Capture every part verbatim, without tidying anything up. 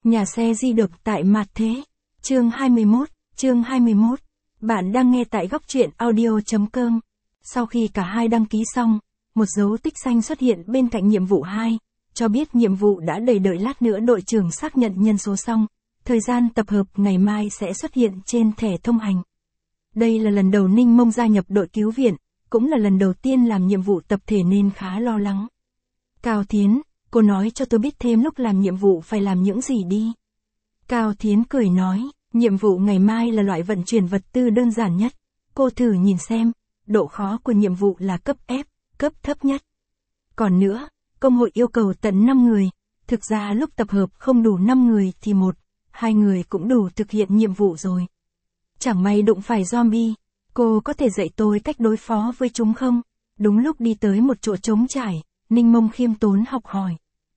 Nhà xe di động tại Mặt Thế. Chương hai mươi mốt, chương hai mươi mốt. Bạn đang nghe tại góc truyện audio chấm com. Sau khi cả hai đăng ký xong, một dấu tích xanh xuất hiện bên cạnh nhiệm vụ hai, cho biết nhiệm vụ đã đầy, đợi lát nữa đội trưởng xác nhận nhân số xong, thời gian tập hợp ngày mai sẽ xuất hiện trên thẻ thông hành. Đây là lần đầu Ninh Mông gia nhập đội cứu viện, cũng là lần đầu tiên làm nhiệm vụ tập thể nên khá lo lắng. Cao Thiến, cô nói cho tôi biết thêm lúc làm nhiệm vụ phải làm những gì đi. Cao Thiến cười nói, nhiệm vụ ngày mai là loại vận chuyển vật tư đơn giản nhất. Cô thử nhìn xem, độ khó của nhiệm vụ là cấp F, cấp thấp nhất. Còn nữa, công hội yêu cầu tận năm người, thực ra lúc tập hợp không đủ năm người thì một, hai người cũng đủ thực hiện nhiệm vụ rồi. Chẳng may đụng phải zombie, cô có thể dạy tôi cách đối phó với chúng không? Đúng lúc đi tới một chỗ trống trải, Ninh Mông khiêm tốn học hỏi.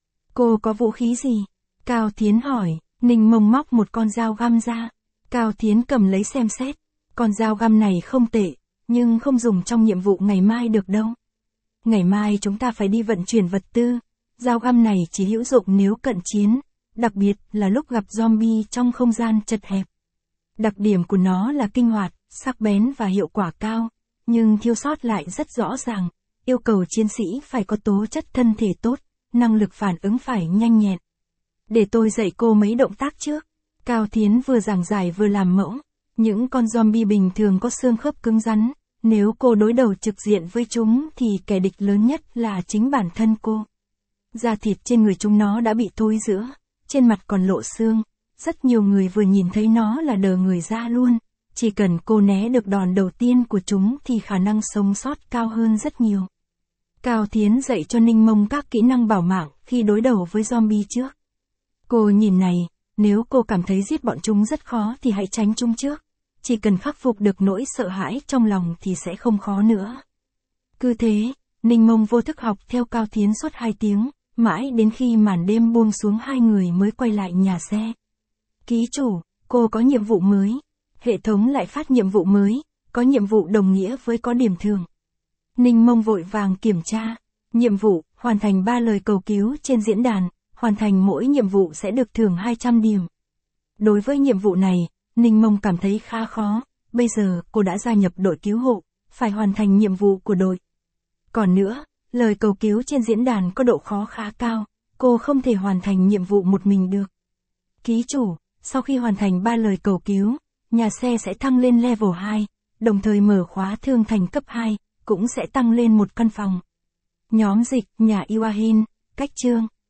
Cô có vũ khí gì? Cao Thiến hỏi. Ninh Mông móc một con dao găm ra. Cao Thiến cầm lấy xem xét. Con dao găm này không tệ, nhưng không dùng trong nhiệm vụ ngày mai được đâu. Ngày mai chúng ta phải đi vận chuyển vật tư. Dao găm này chỉ hữu dụng nếu cận chiến, đặc biệt là lúc gặp zombie trong không gian chật hẹp. Đặc điểm của nó là kinh hoạt, sắc bén và hiệu quả cao, nhưng thiếu sót lại rất rõ ràng. Yêu cầu chiến sĩ phải có tố chất thân thể tốt, năng lực phản ứng phải nhanh nhẹn. Để tôi dạy cô mấy động tác trước. Cao Thiến vừa giảng giải vừa làm mẫu. Những con zombie bình thường có xương khớp cứng rắn. Nếu cô đối đầu trực diện với chúng thì kẻ địch lớn nhất là chính bản thân cô. Da thịt trên người chúng nó đã bị thối rữa, trên mặt còn lộ xương. Rất nhiều người vừa nhìn thấy nó là đờ người ra luôn. Chỉ cần cô né được đòn đầu tiên của chúng thì khả năng sống sót cao hơn rất nhiều. Cao Thiến dạy cho Ninh Mông các kỹ năng bảo mạng khi đối đầu với zombie trước. Cô nhìn này, nếu cô cảm thấy giết bọn chúng rất khó thì hãy tránh chúng trước. Chỉ cần khắc phục được nỗi sợ hãi trong lòng thì sẽ không khó nữa. Cứ thế, Ninh Mông vô thức học theo Cao Thiến suốt hai tiếng, mãi đến khi màn đêm buông xuống hai người mới quay lại nhà xe. Ký chủ, cô có nhiệm vụ mới. Hệ thống lại phát nhiệm vụ mới, có nhiệm vụ đồng nghĩa với có điểm thưởng. Ninh Mông vội vàng kiểm tra. Nhiệm vụ, hoàn thành ba lời cầu cứu trên diễn đàn, hoàn thành mỗi nhiệm vụ sẽ được thưởng hai trăm điểm. Đối với nhiệm vụ này, Ninh Mông cảm thấy khá khó, bây giờ cô đã gia nhập đội cứu hộ, phải hoàn thành nhiệm vụ của đội. Còn nữa, lời cầu cứu trên diễn đàn có độ khó khá cao, cô không thể hoàn thành nhiệm vụ một mình được. Ký chủ, sau khi hoàn thành ba lời cầu cứu, nhà xe sẽ thăng lên level hai, đồng thời mở khóa thương thành cấp hai, cũng sẽ tăng lên một căn phòng. Nhóm dịch, nhà Iwahin, cách chương.